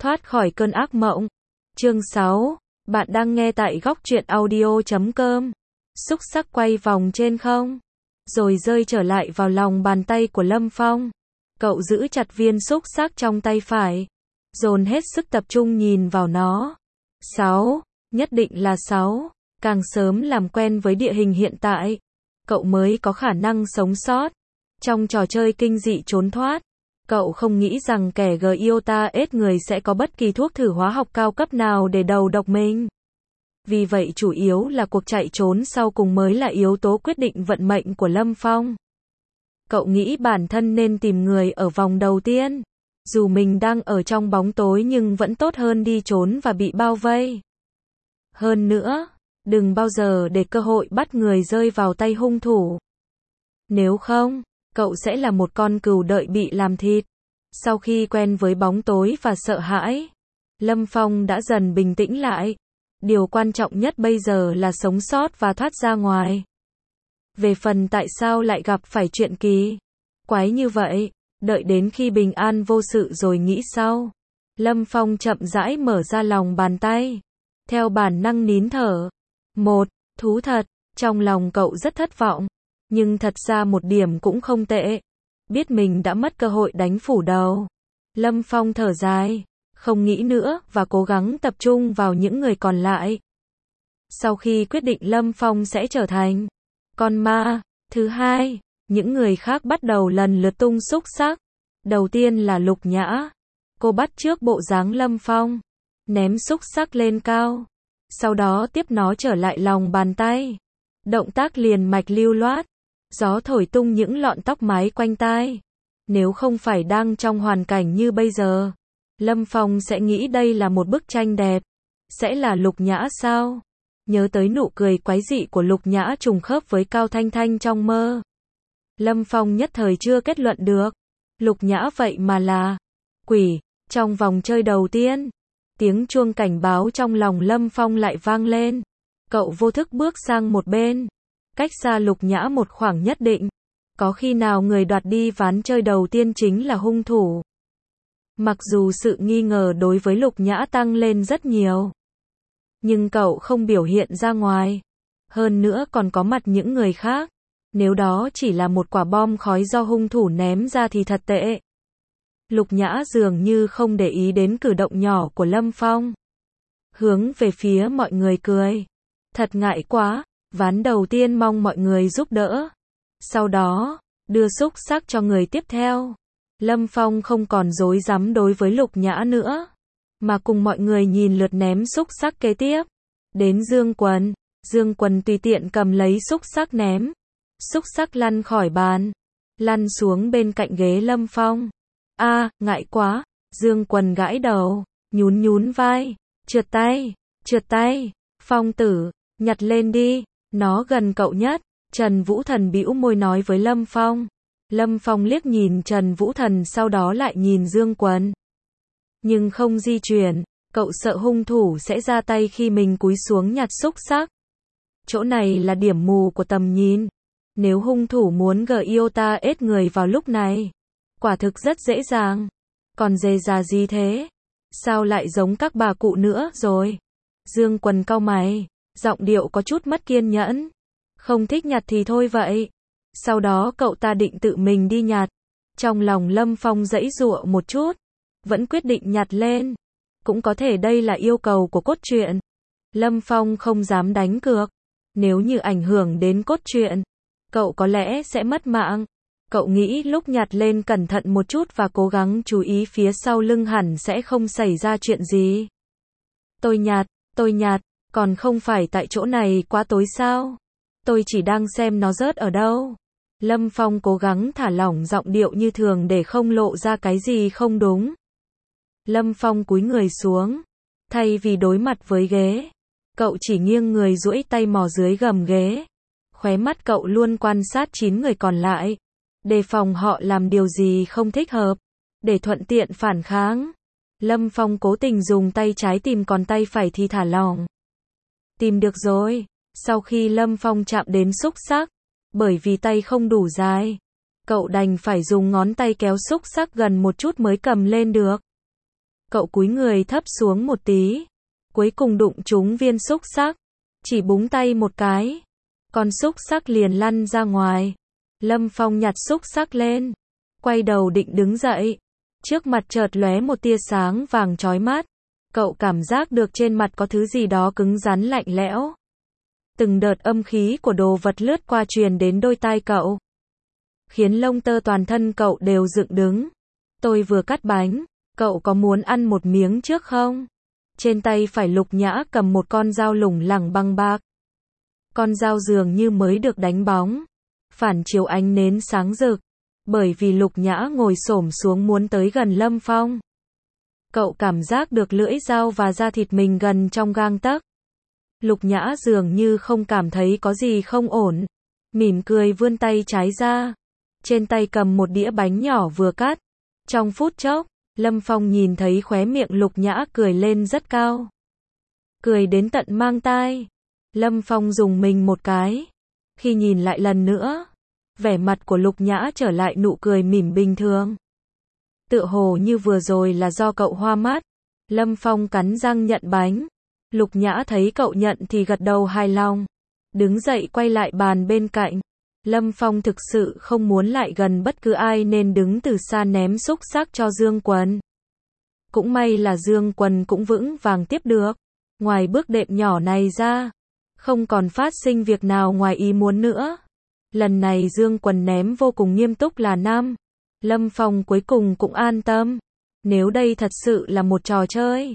Thoát khỏi cơn ác mộng. Chương 6. Bạn đang nghe tại góc truyện audio.com. Xúc xắc quay vòng trên không, rồi rơi trở lại vào lòng bàn tay của Lâm Phong. Cậu giữ chặt viên xúc xắc trong tay phải, dồn hết sức tập trung nhìn vào nó. 6. Nhất định là 6. Càng sớm làm quen với địa hình hiện tại, cậu mới có khả năng sống sót trong trò chơi kinh dị trốn thoát. Cậu không nghĩ rằng kẻ Giota ết người sẽ có bất kỳ thuốc thử hóa học cao cấp nào để đầu độc mình. Vì vậy chủ yếu là cuộc chạy trốn sau cùng mới là yếu tố quyết định vận mệnh của Lâm Phong. Cậu nghĩ bản thân nên tìm người ở vòng đầu tiên. Dù mình đang ở trong bóng tối nhưng vẫn tốt hơn đi trốn và bị bao vây. Hơn nữa, đừng bao giờ để cơ hội bắt người rơi vào tay hung thủ. Nếu không, cậu sẽ là một con cừu đợi bị làm thịt. Sau khi quen với bóng tối và sợ hãi, Lâm Phong đã dần bình tĩnh lại. Điều quan trọng nhất bây giờ là sống sót và thoát ra ngoài. Về phần tại sao lại gặp phải chuyện kỳ quái như vậy, đợi đến khi bình an vô sự rồi nghĩ sau. Lâm Phong chậm rãi mở ra lòng bàn tay, theo bản năng nín thở. Thú thật, trong lòng cậu rất thất vọng, nhưng thật ra một điểm cũng không tệ. Biết mình đã mất cơ hội đánh phủ đầu, Lâm Phong thở dài, không nghĩ nữa và cố gắng tập trung vào những người còn lại. Sau khi quyết định Lâm Phong sẽ trở thành con ma thứ hai, những người khác bắt đầu lần lượt tung xúc xắc. Đầu tiên là Lục Nhã. Cô bắt chước bộ dáng Lâm Phong, ném xúc xắc lên cao, sau đó tiếp nó trở lại lòng bàn tay. Động tác liền mạch lưu loát, gió thổi tung những lọn tóc mái quanh tai. Nếu không phải đang trong hoàn cảnh như bây giờ, Lâm Phong sẽ nghĩ đây là một bức tranh đẹp. Sẽ là Lục Nhã sao? Nhớ tới nụ cười quái dị của Lục Nhã trùng khớp với Cao Thanh Thanh trong mơ, Lâm Phong nhất thời chưa kết luận được. Lục Nhã vậy mà là quỷ. Trong vòng chơi đầu tiên, tiếng chuông cảnh báo trong lòng Lâm Phong lại vang lên. Cậu vô thức bước sang một bên, cách xa Lục Nhã một khoảng nhất định. Có khi nào người đoạt đi ván chơi đầu tiên chính là hung thủ? Mặc dù sự nghi ngờ đối với Lục Nhã tăng lên rất nhiều, nhưng cậu không biểu hiện ra ngoài. Hơn nữa còn có mặt những người khác. Nếu đó chỉ là một quả bom khói do hung thủ ném ra thì thật tệ. Lục Nhã dường như không để ý đến cử động nhỏ của Lâm Phong, hướng về phía mọi người cười. Thật ngại quá, ván đầu tiên mong mọi người giúp đỡ. Sau đó, đưa xúc xắc cho người tiếp theo. Lâm Phong không còn rối rắm đối với Lục Nhã nữa, mà cùng mọi người nhìn lượt ném xúc xắc kế tiếp. Đến Dương Quần. Dương Quần tùy tiện cầm lấy xúc xắc ném. Xúc xắc lăn khỏi bàn, lăn xuống bên cạnh ghế Lâm Phong. Ngại quá. Dương Quần gãi đầu, nhún vai. Trượt tay. Phong tử, nhặt lên đi, nó gần cậu nhất. Trần Vũ Thần bĩu môi nói với Lâm Phong. Lâm Phong liếc nhìn Trần Vũ Thần sau đó lại nhìn Dương Quần, nhưng không di chuyển. Cậu sợ hung thủ sẽ ra tay khi mình cúi xuống nhặt xúc xắc. Chỗ này là điểm mù của tầm nhìn. Nếu hung thủ muốn Giota ết người vào lúc này, quả thực rất dễ dàng. Còn dề già gì thế? Sao lại giống các bà cụ nữa rồi? Dương Quần cau mày, giọng điệu có chút mất kiên nhẫn. Không thích nhặt thì thôi vậy. Sau đó cậu ta định tự mình đi nhặt. Trong lòng Lâm Phong giãy giụa một chút, vẫn quyết định nhặt lên. Cũng có thể đây là yêu cầu của cốt truyện. Lâm Phong không dám đánh cược. Nếu như ảnh hưởng đến cốt truyện, cậu có lẽ sẽ mất mạng. Cậu nghĩ lúc nhặt lên cẩn thận một chút và cố gắng chú ý phía sau lưng hẳn sẽ không xảy ra chuyện gì. Tôi nhặt, còn không phải tại chỗ này quá tối sao? Tôi chỉ đang xem nó rớt ở đâu. Lâm Phong cố gắng thả lỏng giọng điệu như thường để không lộ ra cái gì không đúng. Lâm Phong cúi người xuống, thay vì đối mặt với ghế, cậu chỉ nghiêng người duỗi tay mò dưới gầm ghế. Khóe mắt cậu luôn quan sát 9 người còn lại, đề phòng họ làm điều gì không thích hợp, để thuận tiện phản kháng. Lâm Phong cố tình dùng tay trái tìm còn tay phải thì thả lỏng. Tìm được rồi. Sau khi Lâm Phong chạm đến xúc xắc, bởi vì tay không đủ dài, cậu đành phải dùng ngón tay kéo xúc xắc gần một chút mới cầm lên được. Cậu cúi người thấp xuống một tí, cuối cùng đụng trúng viên xúc xắc, chỉ búng tay một cái, con xúc xắc liền lăn ra ngoài. Lâm Phong nhặt xúc xắc lên, quay đầu định đứng dậy, trước mặt chợt lóe một tia sáng vàng chói mắt, cậu cảm giác được trên mặt có thứ gì đó cứng rắn lạnh lẽo. Từng đợt âm khí của đồ vật lướt qua truyền đến đôi tai cậu, khiến lông tơ toàn thân cậu đều dựng đứng. Tôi vừa cắt bánh, cậu có muốn ăn một miếng trước không? Trên tay phải Lục Nhã cầm một con dao lủng lẳng bằng bạc. Con dao dường như mới được đánh bóng, phản chiếu ánh nến sáng rực, bởi vì Lục Nhã ngồi xổm xuống muốn tới gần Lâm Phong. Cậu cảm giác được lưỡi dao và da thịt mình gần trong gang tấc. Lục Nhã dường như không cảm thấy có gì không ổn, mỉm cười vươn tay trái ra, trên tay cầm một đĩa bánh nhỏ vừa cắt. Trong phút chốc, Lâm Phong nhìn thấy khóe miệng Lục Nhã cười lên rất cao, cười đến tận mang tai. Lâm Phong dùng mình một cái, khi nhìn lại lần nữa, vẻ mặt của Lục Nhã trở lại nụ cười mỉm bình thường. Tựa hồ như vừa rồi là do cậu hoa mắt. Lâm Phong cắn răng nhận bánh. Lục Nhã thấy cậu nhận thì gật đầu hài lòng, đứng dậy quay lại bàn bên cạnh. Lâm Phong thực sự không muốn lại gần bất cứ ai nên đứng từ xa ném xúc xắc cho Dương Quần. Cũng may là Dương Quần cũng vững vàng tiếp được. Ngoài bước đệm nhỏ này ra, không còn phát sinh việc nào ngoài ý muốn nữa. Lần này Dương Quần ném vô cùng nghiêm túc là 5. Lâm Phong cuối cùng cũng an tâm. Nếu đây thật sự là một trò chơi,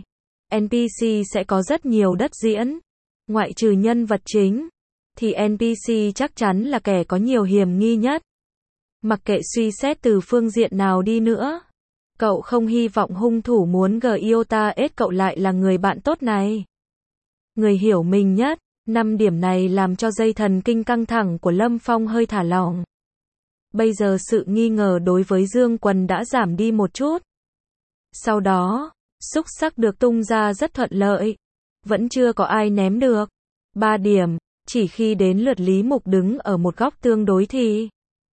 NPC sẽ có rất nhiều đất diễn. Ngoại trừ nhân vật chính, thì NPC chắc chắn là kẻ có nhiều hiểm nghi nhất. Mặc kệ suy xét từ phương diện nào đi nữa, cậu không hy vọng hung thủ muốn Giota ết cậu lại là người bạn tốt này. Người hiểu mình nhất. 5 điểm này làm cho dây thần kinh căng thẳng của Lâm Phong hơi thả lỏng. Bây giờ sự nghi ngờ đối với Dương Quần đã giảm đi một chút. Sau đó, xúc xắc được tung ra rất thuận lợi. Vẫn chưa có ai ném được. 3 điểm, chỉ khi đến lượt Lý Mục đứng ở một góc tương đối thì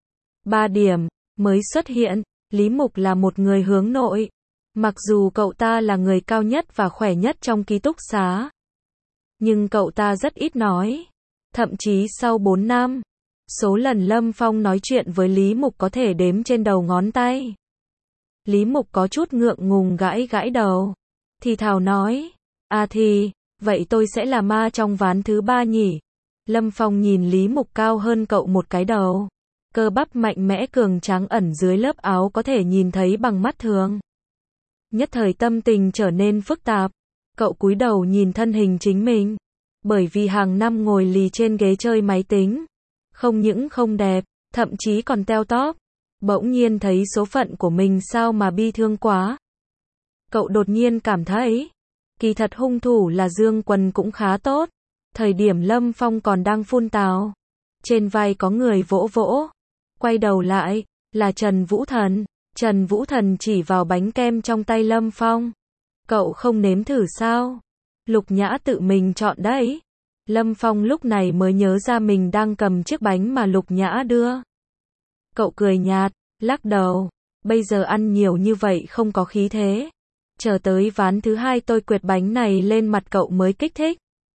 3 điểm mới xuất hiện. Lý Mục là một người hướng nội. Mặc dù cậu ta là người cao nhất và khỏe nhất trong ký túc xá, nhưng cậu ta rất ít nói. Thậm chí sau 4 năm, số lần Lâm Phong nói chuyện với Lý Mục có thể đếm trên đầu ngón tay. Lý Mục có chút ngượng ngùng gãi gãi đầu, thì thào nói, à thì, vậy tôi sẽ là ma trong ván thứ 3 nhỉ? Lâm Phong nhìn Lý Mục cao hơn cậu một cái đầu, cơ bắp mạnh mẽ cường tráng ẩn dưới lớp áo có thể nhìn thấy bằng mắt thường. Nhất thời tâm tình trở nên phức tạp. Cậu cúi đầu nhìn thân hình chính mình, bởi vì hàng năm ngồi lì trên ghế chơi máy tính, không những không đẹp, thậm chí còn teo tóp. Bỗng nhiên thấy số phận của mình sao mà bi thương quá. Cậu đột nhiên cảm thấy, kỳ thật hung thủ là Dương Quần cũng khá tốt. Thời điểm Lâm Phong còn đang phun tào, trên vai có người vỗ vỗ, quay đầu lại, là Trần Vũ Thần. Trần Vũ Thần chỉ vào bánh kem trong tay Lâm Phong. Cậu không nếm thử sao? Lục Nhã tự mình chọn đấy. Lâm Phong lúc này mới nhớ ra mình đang cầm chiếc bánh mà Lục Nhã đưa. Cậu cười nhạt, lắc đầu. Bây giờ ăn nhiều như vậy không có khí thế. Chờ tới ván thứ 2 tôi quệt bánh này lên mặt cậu mới kích thích.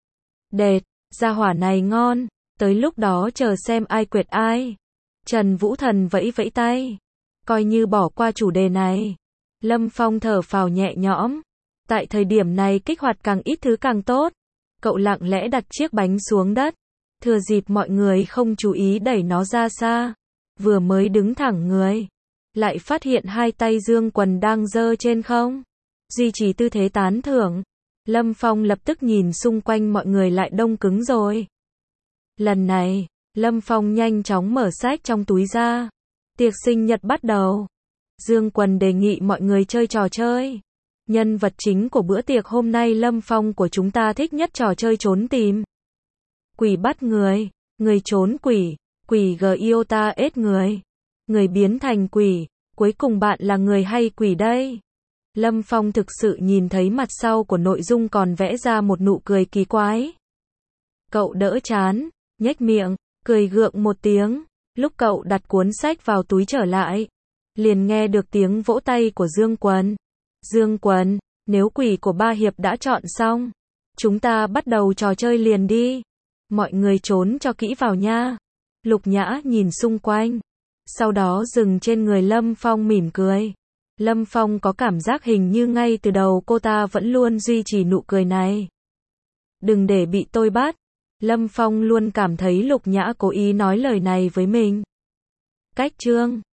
Đệt, gia hỏa này ngon. Tới lúc đó chờ xem ai quệt ai. Trần Vũ Thần vẫy vẫy tay, coi như bỏ qua chủ đề này. Lâm Phong thở phào nhẹ nhõm. Tại thời điểm này kích hoạt càng ít thứ càng tốt. Cậu lặng lẽ đặt chiếc bánh xuống đất, thừa dịp mọi người không chú ý đẩy nó ra xa. Vừa mới đứng thẳng người, lại phát hiện hai tay Dương Quần đang giơ trên không, duy trì tư thế tán thưởng. Lâm Phong lập tức nhìn xung quanh mọi người lại đông cứng rồi. Lần này, Lâm Phong nhanh chóng mở sách trong túi ra. Tiệc sinh nhật bắt đầu. Dương Quần đề nghị mọi người chơi trò chơi. Nhân vật chính của bữa tiệc hôm nay Lâm Phong của chúng ta thích nhất trò chơi trốn tìm. Quỷ bắt người, người trốn quỷ, quỷ Giota ết người, người biến thành quỷ, cuối cùng bạn là người hay quỷ đây? Lâm Phong thực sự nhìn thấy mặt sau của nội dung còn vẽ ra một nụ cười kỳ quái. Cậu đỡ chán, nhếch miệng, cười gượng một tiếng. Lúc cậu đặt cuốn sách vào túi trở lại, liền nghe được tiếng vỗ tay của Dương Quần. Dương Quần, Nếu quỷ của ba hiệp đã chọn xong, chúng ta bắt đầu trò chơi liền đi. Mọi người trốn cho kỹ vào nha. Lục Nhã nhìn xung quanh, sau đó dừng trên người Lâm Phong mỉm cười. Lâm Phong có cảm giác hình như ngay từ đầu cô ta vẫn luôn duy trì nụ cười này. Đừng để bị tôi bắt. Lâm Phong luôn cảm thấy Lục Nhã cố ý nói lời này với mình. Cách chương